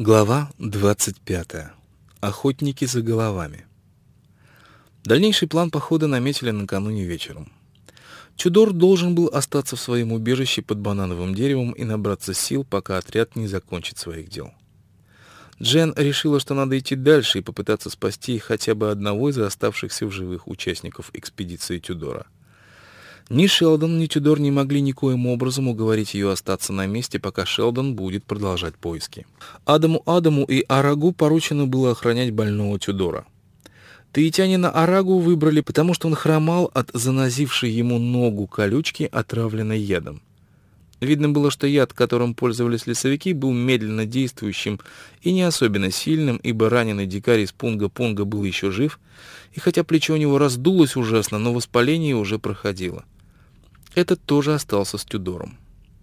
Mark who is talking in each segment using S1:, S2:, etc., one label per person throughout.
S1: Глава 25. Охотники за головами. Дальнейший план похода наметили накануне вечером. Тюдор должен был остаться в своем убежище под банановым деревом и набраться сил, пока отряд не закончит своих дел. Джен решила, что надо идти дальше и попытаться спасти хотя бы одного из оставшихся в живых участников экспедиции Тюдора. Ни Шелдон, ни Тюдор не могли никоим образом уговорить ее остаться на месте, пока Шелдон будет продолжать поиски. Адаму и Арагу поручено было охранять больного Тюдора. Таитянина Арагу выбрали, потому что он хромал от занозившей ему ногу колючки, отравленной ядом. Видно было, что яд, которым пользовались лесовики, был медленно действующим и не особенно сильным, ибо раненый дикарь из Пунга-Пунга был еще жив, и хотя плечо у него раздулось ужасно, но воспаление уже проходило. Этот тоже остался с Тюдором.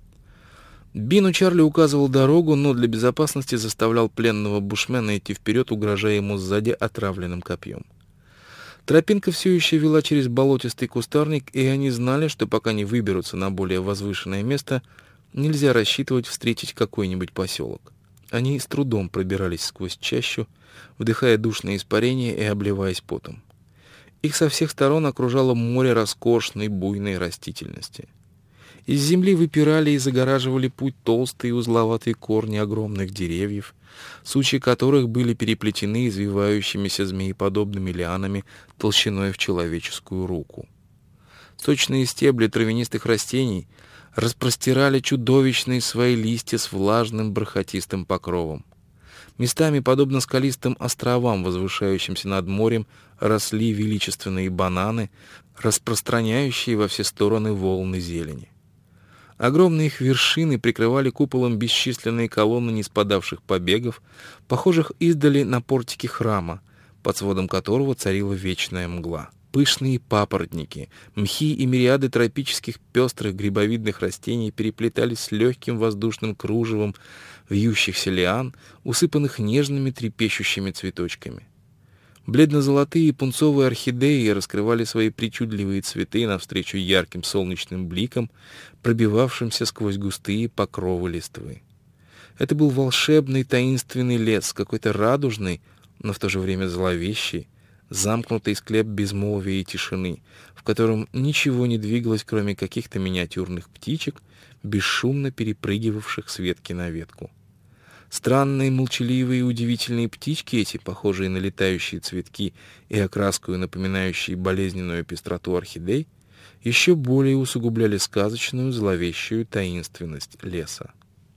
S1: Бину Чарли указывал дорогу, но для безопасности заставлял пленного бушмена идти вперед, угрожая ему сзади отравленным копьем. Тропинка все еще вела через болотистый кустарник, и они знали, что пока не выберутся на более возвышенное место, нельзя рассчитывать встретить какой-нибудь поселок. Они с трудом пробирались сквозь чащу, вдыхая душное испарение и обливаясь потом. Их со всех сторон окружало море роскошной буйной растительности. Из земли выпирали и загораживали путь толстые узловатые корни огромных деревьев, сучья которых были переплетены извивающимися змееподобными лианами толщиной в человеческую руку. Сочные стебли травянистых растений распростирали чудовищные свои листья с влажным бархатистым покровом. Местами, подобно скалистым островам, возвышающимся над морем, росли величественные бананы, распространяющие во все стороны волны зелени. Огромные их вершины прикрывали куполом бесчисленные колонны неспадавших побегов, похожих издали на портики храма, под сводом которого царила вечная мгла. Пышные папоротники, мхи и мириады тропических пестрых грибовидных растений переплетались с легким воздушным кружевом вьющихся лиан, усыпанных нежными трепещущими цветочками. Бледно-золотые и пунцовые орхидеи раскрывали свои причудливые цветы навстречу ярким солнечным бликам, пробивавшимся сквозь густые покровы листвы. Это был волшебный таинственный лес, какой-то радужный, но в то же время зловещий, замкнутый склеп безмолвия и тишины, в котором ничего не двигалось, кроме каких-то миниатюрных птичек, бесшумно перепрыгивавших с ветки на ветку. Странные, молчаливые и удивительные птички эти, похожие на летающие цветки и окраску, напоминающие болезненную пестроту орхидей, еще более усугубляли сказочную, зловещую таинственность леса.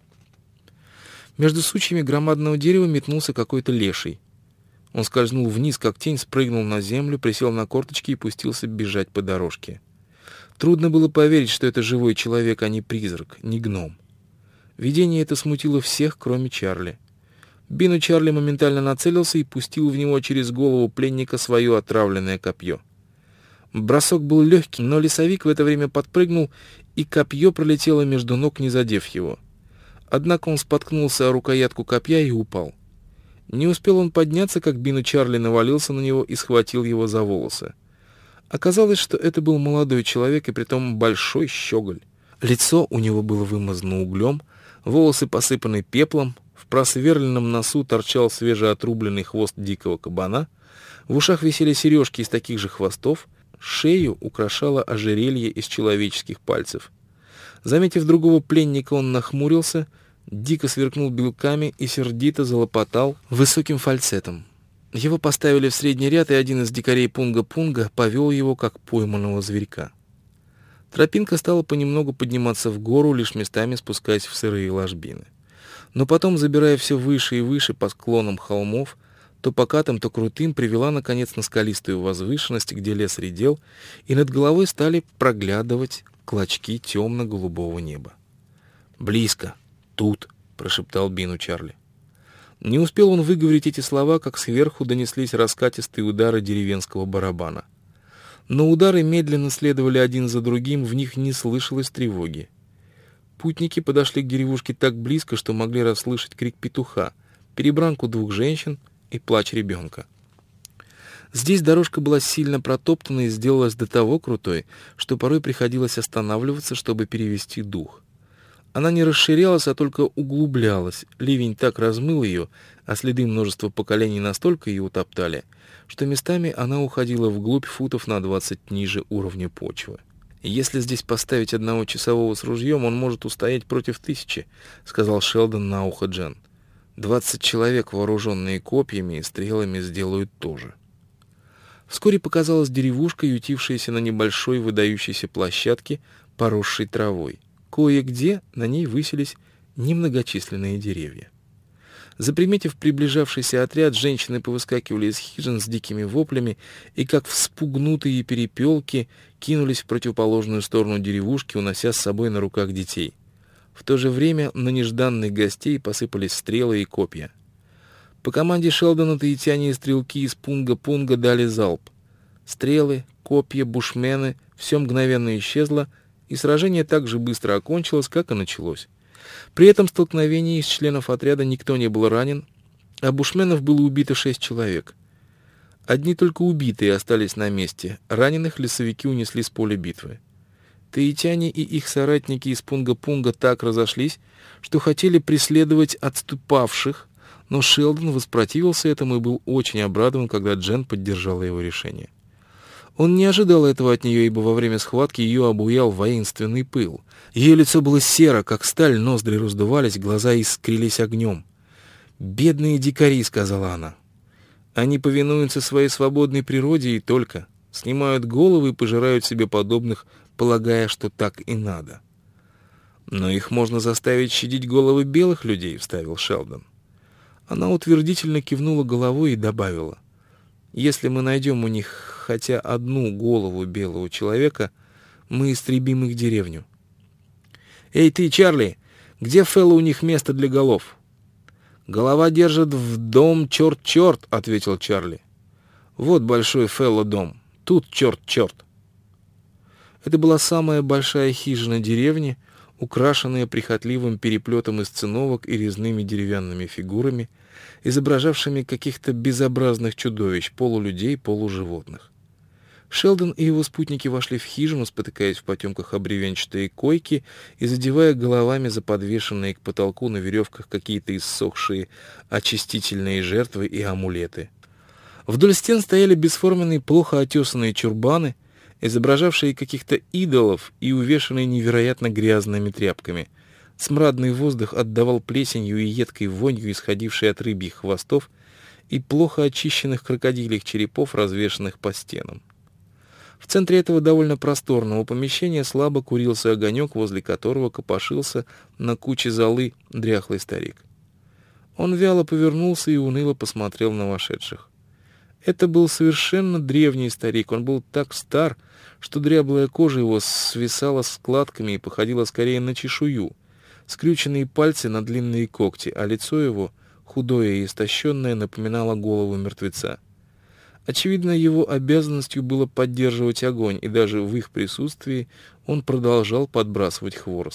S1: Между сучьями громадного дерева метнулся какой-то леший. Он скользнул вниз, как тень, спрыгнул на землю, присел на корточки и пустился бежать по дорожке. Трудно было поверить, что это живой человек, а не призрак, не гном. Видение это смутило всех, кроме Чарли. Бину Чарли моментально нацелился и пустил в него через голову пленника свое отравленное копье. Бросок был легким, но лесовик в это время подпрыгнул, и копье пролетело между ног, не задев его. Однако он споткнулся о рукоятку копья и упал. Не успел он подняться, как Бину Чарли навалился на него и схватил его за волосы. Оказалось, что это был молодой человек, и притом большой щеголь. Лицо у него было вымазано углем, волосы посыпаны пеплом, в просверленном носу торчал свежеотрубленный хвост дикого кабана, в ушах висели сережки из таких же хвостов, шею украшало ожерелье из человеческих пальцев. Заметив другого пленника, он нахмурился, дико сверкнул белками и сердито залопотал высоким фальцетом. Его поставили в средний ряд, и один из дикарей Пунга-Пунга повел его, как пойманного зверька. Тропинка стала понемногу подниматься в гору, лишь местами спускаясь в сырые ложбины. Но потом, забирая все выше и выше по склонам холмов, то покатым, то крутым, привела, наконец, на скалистую возвышенность, где лес редел, и над головой стали проглядывать клочки темно-голубого неба. «Близко! Тут!» — прошептал Бину Чарли. Не успел он выговорить эти слова, как сверху донеслись раскатистые удары деревенского барабана. Но удары медленно следовали один за другим, в них не слышалось тревоги. Путники подошли к деревушке так близко, что могли расслышать крик петуха, перебранку двух женщин и плач ребенка. Здесь дорожка была сильно протоптана и сделалась до того крутой, что порой приходилось останавливаться, чтобы перевести дух. Она не расширялась, а только углублялась. Ливень так размыл ее, а следы множества поколений настолько ее утоптали, что местами она уходила вглубь футов на 20 ниже уровня почвы. «Если здесь поставить одного часового с ружьем, он может устоять против 1000», — сказал Шелдон на ухо Джен. 20 человек, вооруженные копьями и стрелами, сделают то же». Вскоре показалась деревушка, ютившаяся на небольшой выдающейся площадке, поросшей травой. Кое-где на ней высились немногочисленные деревья. Заприметив приближавшийся отряд, женщины повыскакивали из хижин с дикими воплями и, как вспугнутые перепелки, кинулись в противоположную сторону деревушки, унося с собой на руках детей. В то же время на нежданных гостей посыпались стрелы и копья. По команде Шелдона таитяне и стрелки из Пунга-Пунга дали залп. Стрелы, копья, бушмены — все мгновенно исчезло, и сражение так же быстро окончилось, как и началось. При этом столкновении из членов отряда никто не был ранен, а бушменов было убито 6 человек. Одни только убитые остались на месте, раненых лесовики унесли с поля битвы. Таитяне и их соратники из Пунга-Пунга так разошлись, что хотели преследовать отступавших, но Шелдон воспротивился этому и был очень обрадован, когда Джен поддержала его решение. Он не ожидал этого от нее, ибо во время схватки ее обуял воинственный пыл. Ее лицо было серо, как сталь, ноздри раздувались, глаза искрились огнем. «Бедные дикари», — сказала она. «Они повинуются своей свободной природе и только снимают головы и пожирают себе подобных, полагая, что так и надо». «Но их можно заставить щадить головы белых людей», — вставил Шелдон. Она утвердительно кивнула головой и добавила: «Если мы найдем у них хотя одну голову белого человека, мы истребим их деревню». «Эй ты, Чарли, где Фэлло у них место для голов?» «Голова держит в дом черт-черт», — ответил Чарли. «Вот большой Фэлло дом, тут черт-черт». Это была самая большая хижина деревни, украшенная прихотливым переплетом из циновок и резными деревянными фигурами, изображавшими каких-то безобразных чудовищ, полулюдей, полуживотных. Шелдон и его спутники вошли в хижину, спотыкаясь в потемках об бревенчатые койки и задевая головами за подвешенные к потолку на веревках какие-то иссохшие очистительные жертвы и амулеты. Вдоль стен стояли бесформенные, плохо отесанные чурбаны, изображавшие каких-то идолов и увешанные невероятно грязными тряпками. Смрадный воздух отдавал плесенью и едкой вонью, исходившей от рыбьих хвостов и плохо очищенных крокодильих черепов, развешанных по стенам. В центре этого довольно просторного помещения слабо курился огонек, возле которого копошился на куче золы дряхлый старик. Он вяло повернулся и уныло посмотрел на вошедших. Это был совершенно древний старик. Он был так стар, что дряблая кожа его свисала складками и походила скорее на чешую, скрюченные пальцы на длинные когти, а лицо его, худое и истощенное, напоминало голову мертвеца. Очевидно, его обязанностью было поддерживать огонь, и даже в их присутствии он продолжал подбрасывать хворост.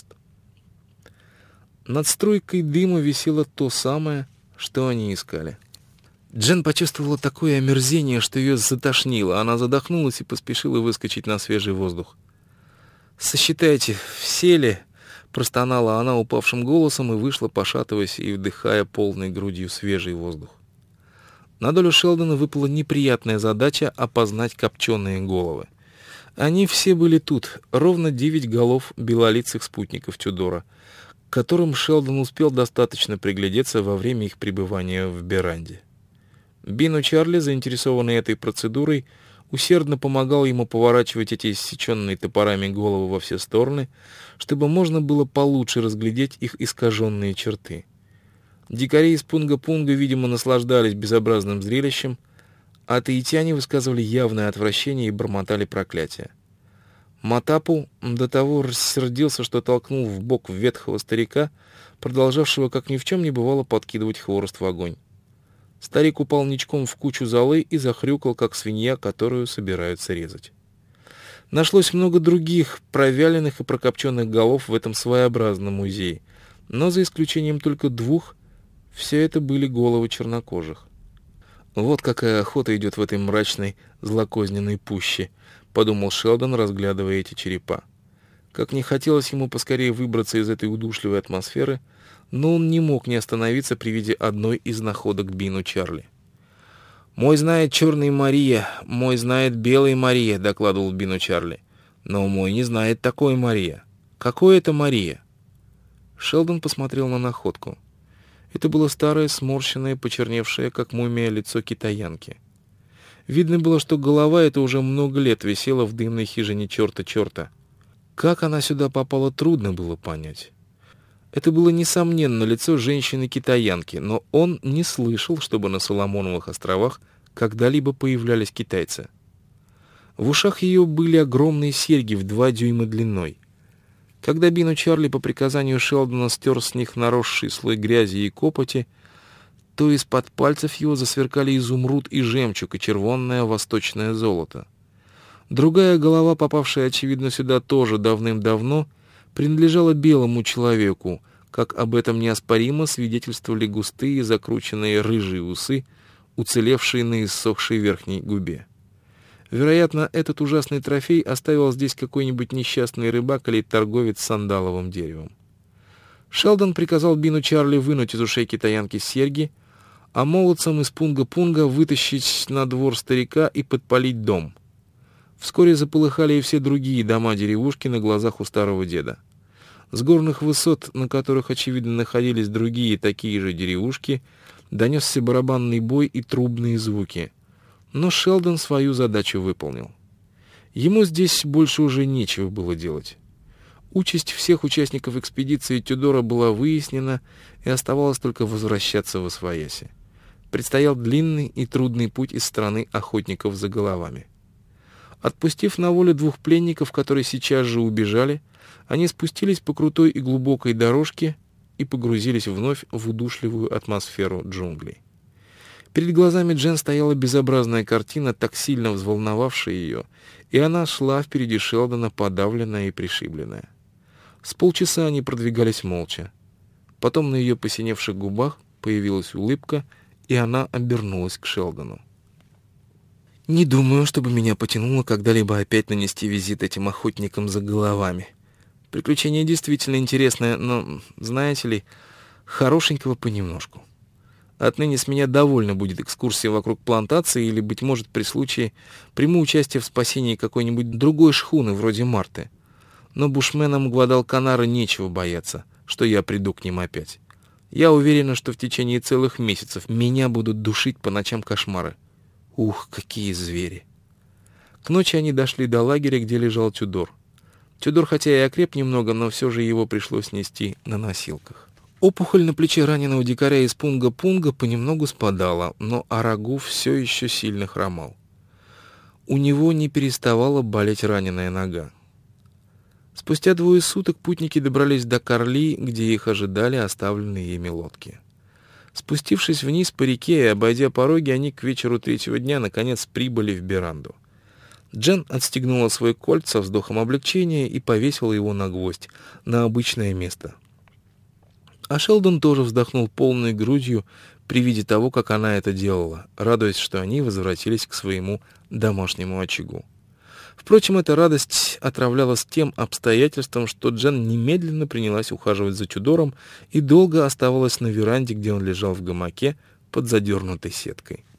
S1: Над струйкой дыма висело то самое, что они искали. Джен почувствовала такое омерзение, что ее затошнило. Она задохнулась и поспешила выскочить на свежий воздух. «Сосчитайте, все ли?» — простонала она упавшим голосом и вышла, пошатываясь и вдыхая полной грудью свежий воздух. На долю Шелдона выпала неприятная задача опознать копченые головы. Они все были тут, ровно 9 голов белолицых спутников Тюдора, к которым Шелдон успел достаточно приглядеться во время их пребывания в Беранде. Бину Чарли, заинтересованный этой процедурой, усердно помогал ему поворачивать эти иссеченные топорами головы во все стороны, чтобы можно было получше разглядеть их искаженные черты. Дикари из Пунга-Пунга, видимо, наслаждались безобразным зрелищем, а таитяне высказывали явное отвращение и бормотали проклятия. Матапу до того рассердился, что толкнул в бок ветхого старика, продолжавшего, как ни в чем не бывало, подкидывать хворост в огонь. Старик упал ничком в кучу золы и захрюкал, как свинья, которую собираются резать. Нашлось много других провяленных и прокопченных голов в этом своеобразном музее, но за исключением только 2, все это были головы чернокожих. «Вот какая охота идет в этой мрачной, злокозненной пуще», — подумал Шелдон, разглядывая эти черепа. Как не хотелось ему поскорее выбраться из этой удушливой атмосферы, но он не мог не остановиться при виде одной из находок Бину Чарли. «Мой знает черный Мария, мой знает белый Мария», — докладывал Бину Чарли. «Но мой не знает такой Мария. Какой это Мария?» Шелдон посмотрел на находку. Это было старое, сморщенное, почерневшее, как мумия, лицо китаянки. Видно было, что голова эта уже много лет висела в дымной хижине черта-черта. Как она сюда попала, трудно было понять. Это было, несомненно, лицо женщины-китаянки, но он не слышал, чтобы на Соломоновых островах когда-либо появлялись китайцы. В ушах ее были огромные серьги в 2 дюйма длиной. Когда Бину Чарли по приказанию Шелдона стер с них наросший слой грязи и копоти, то из-под пальцев его засверкали изумруд и жемчуг, и червонное восточное золото. Другая голова, попавшая, очевидно, сюда тоже давным-давно, принадлежала белому человеку, как об этом неоспоримо свидетельствовали густые закрученные рыжие усы, уцелевшие на иссохшей верхней губе. Вероятно, этот ужасный трофей оставил здесь какой-нибудь несчастный рыбак или торговец сандаловым деревом. Шелдон приказал Бину Чарли вынуть из ушей китаянки серьги, а молодцам из Пунга-Пунга вытащить на двор старика и подпалить дом. Вскоре заполыхали и все другие дома деревушки на глазах у старого деда. С горных высот, на которых, очевидно, находились другие такие же деревушки, донесся барабанный бой и трубные звуки. Но Шелдон свою задачу выполнил. Ему здесь больше уже нечего было делать. Участь всех участников экспедиции Тюдора была выяснена, и оставалось только возвращаться в Освояси. Предстоял длинный и трудный путь из страны охотников за головами. Отпустив на волю 2 пленников, которые сейчас же убежали, они спустились по крутой и глубокой дорожке и погрузились вновь в удушливую атмосферу джунглей. Перед глазами Джен стояла безобразная картина, так сильно взволновавшая ее, и она шла впереди Шелдона, подавленная и пришибленная. С полчаса они продвигались молча. Потом на ее посиневших губах появилась улыбка, и она обернулась к Шелдону. «Не думаю, чтобы меня потянуло когда-либо опять нанести визит этим охотникам за головами. Приключение действительно интересное, но, знаете ли, хорошенького понемножку. Отныне с меня довольно будет экскурсия вокруг плантации или, быть может, при случае приму участие в спасении какой-нибудь другой шхуны, вроде Марты. Но бушменам Гвадалканара нечего бояться, что я приду к ним опять. Я уверена, что в течение целых месяцев меня будут душить по ночам кошмары. Ух, какие звери!» К ночи они дошли до лагеря, где лежал Тюдор. Тюдор, хотя и окреп немного, но все же его пришлось нести на носилках. Опухоль на плече раненого дикаря из Пунга-Пунга понемногу спадала, но Арагу все еще сильно хромал. У него не переставала болеть раненая нога. Спустя 2 суток путники добрались до Карли, где их ожидали оставленные ими лодки. Спустившись вниз по реке и обойдя пороги, они к вечеру 3-го дня наконец прибыли в Беранду. Джен отстегнула свой кольт со вздохом облегчения и повесила его на гвоздь, на обычное место. А Шелдон тоже вздохнул полной грудью при виде того, как она это делала, радуясь, что они возвратились к своему домашнему очагу. Впрочем, эта радость отравлялась тем обстоятельством, что Джен немедленно принялась ухаживать за Тюдором и долго оставалась на веранде, где он лежал в гамаке под задернутой сеткой.